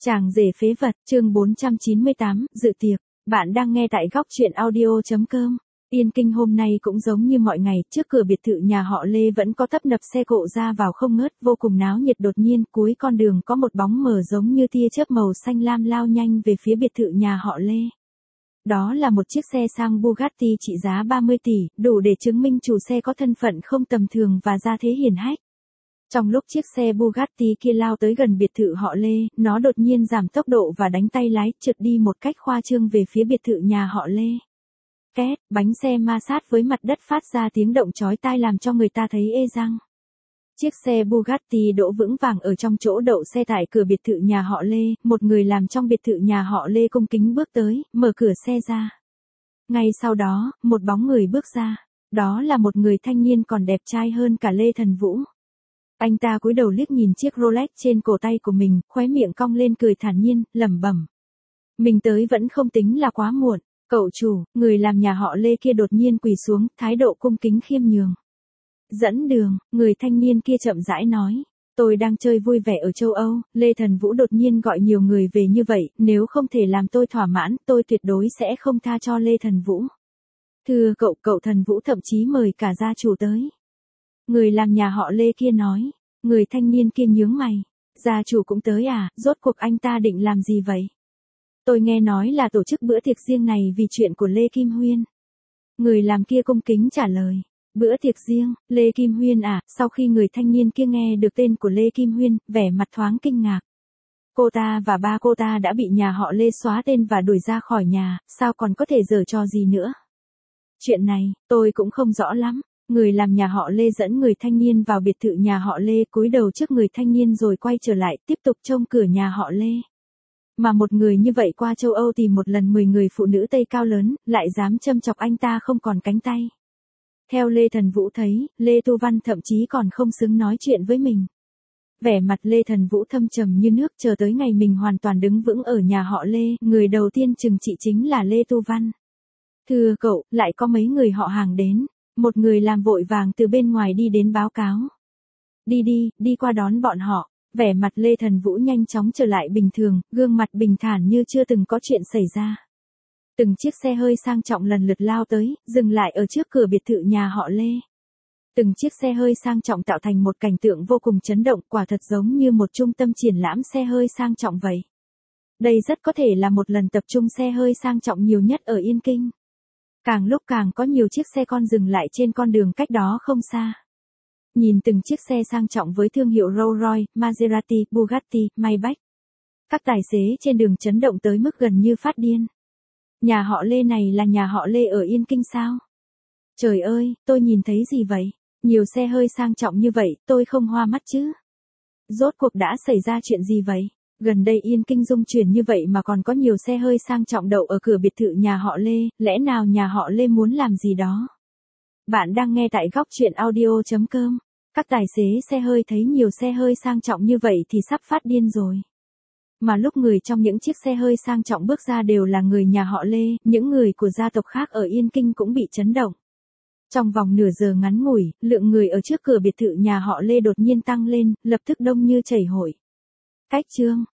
Chàng rể phế vật, chương 498, dự tiệc. Bạn đang nghe tại góc truyện audio.com. Yên Kinh hôm nay cũng giống như mọi ngày, trước cửa biệt thự nhà họ Lê vẫn có tấp nập xe cộ ra vào không ngớt, vô cùng náo nhiệt. Đột nhiên, cuối con đường có một bóng mờ giống như tia chớp màu xanh lam lao nhanh về phía biệt thự nhà họ Lê. Đó là một chiếc xe sang Bugatti trị giá 30 tỷ, đủ để chứng minh chủ xe có thân phận không tầm thường và gia thế hiển hách. Trong lúc chiếc xe Bugatti kia lao tới gần biệt thự họ Lê, nó đột nhiên giảm tốc độ và đánh tay lái, trượt đi một cách khoa trương về phía biệt thự nhà họ Lê. Két, bánh xe ma sát với mặt đất phát ra tiếng động chói tai làm cho người ta thấy ê răng. Chiếc xe Bugatti đỗ vững vàng ở trong chỗ đậu xe tại cửa biệt thự nhà họ Lê, một người làm trong biệt thự nhà họ Lê cung kính bước tới, mở cửa xe ra. Ngay sau đó, một bóng người bước ra. Đó là một người thanh niên còn đẹp trai hơn cả Lê Thần Vũ. Anh ta cúi đầu liếc nhìn chiếc Rolex trên cổ tay của mình, khóe miệng cong lên cười thản nhiên, lẩm bẩm. Mình tới vẫn không tính là quá muộn. Cậu chủ, người làm nhà họ Lê kia đột nhiên quỳ xuống, thái độ cung kính khiêm nhường. Dẫn đường, người thanh niên kia chậm rãi nói. Tôi đang chơi vui vẻ ở châu Âu, Lê Thần Vũ đột nhiên gọi nhiều người về như vậy, nếu không thể làm tôi thỏa mãn, tôi tuyệt đối sẽ không tha cho Lê Thần Vũ. Thưa cậu Thần Vũ thậm chí mời cả gia chủ tới. Người làm nhà họ Lê kia nói. Người thanh niên kia nhướng mày. Gia chủ cũng tới à, rốt cuộc anh ta định làm gì vậy? Tôi nghe nói là tổ chức bữa tiệc riêng này vì chuyện của Lê Kim Huyên. Người làm kia cung kính trả lời. Bữa tiệc riêng, Lê Kim Huyên à? Sau khi người thanh niên kia nghe được tên của Lê Kim Huyên, vẻ mặt thoáng kinh ngạc. Cô ta và ba cô ta đã bị nhà họ Lê xóa tên và đuổi ra khỏi nhà, sao còn có thể giở trò gì nữa? Chuyện này, tôi cũng không rõ lắm. Người làm nhà họ Lê dẫn người thanh niên vào biệt thự nhà họ Lê, cúi đầu trước người thanh niên rồi quay trở lại, tiếp tục trông cửa nhà họ Lê. Mà một người như vậy qua châu Âu tìm một lần 10 người phụ nữ Tây cao lớn, lại dám châm chọc anh ta không còn cánh tay. Theo Lê Thần Vũ thấy, Lê Tu Văn thậm chí còn không xứng nói chuyện với mình. Vẻ mặt Lê Thần Vũ thâm trầm như nước, chờ tới ngày mình hoàn toàn đứng vững ở nhà họ Lê, người đầu tiên trừng trị chính là Lê Tu Văn. Thưa cậu, lại có mấy người họ hàng đến. Một người làm vội vàng từ bên ngoài đi đến báo cáo. Đi qua đón bọn họ. Vẻ mặt Lê Thần Vũ nhanh chóng trở lại bình thường, gương mặt bình thản như chưa từng có chuyện xảy ra. Từng chiếc xe hơi sang trọng lần lượt lao tới, dừng lại ở trước cửa biệt thự nhà họ Lê. Từng chiếc xe hơi sang trọng tạo thành một cảnh tượng vô cùng chấn động, quả thật giống như một trung tâm triển lãm xe hơi sang trọng vậy. Đây rất có thể là một lần tập trung xe hơi sang trọng nhiều nhất ở Yên Kinh. Càng lúc càng có nhiều chiếc xe con dừng lại trên con đường cách đó không xa. Nhìn từng chiếc xe sang trọng với thương hiệu Rolls-Royce, Maserati, Bugatti, Maybach. Các tài xế trên đường chấn động tới mức gần như phát điên. Nhà họ Lê này là nhà họ Lê ở Yên Kinh sao? Trời ơi, tôi nhìn thấy gì vậy? Nhiều xe hơi sang trọng như vậy, tôi không hoa mắt chứ? Rốt cuộc đã xảy ra chuyện gì vậy? Gần đây Yên Kinh rung chuyển như vậy mà còn có nhiều xe hơi sang trọng đậu ở cửa biệt thự nhà họ Lê, lẽ nào nhà họ Lê muốn làm gì đó? Bạn đang nghe tại góc truyện audio.com. Các tài xế xe hơi thấy nhiều xe hơi sang trọng như vậy thì sắp phát điên rồi. Mà lúc người trong những chiếc xe hơi sang trọng bước ra đều là người nhà họ Lê, những người của gia tộc khác ở Yên Kinh cũng bị chấn động. Trong vòng nửa giờ ngắn ngủi, lượng người ở trước cửa biệt thự nhà họ Lê đột nhiên tăng lên, lập tức đông như chảy hội. Cách chương,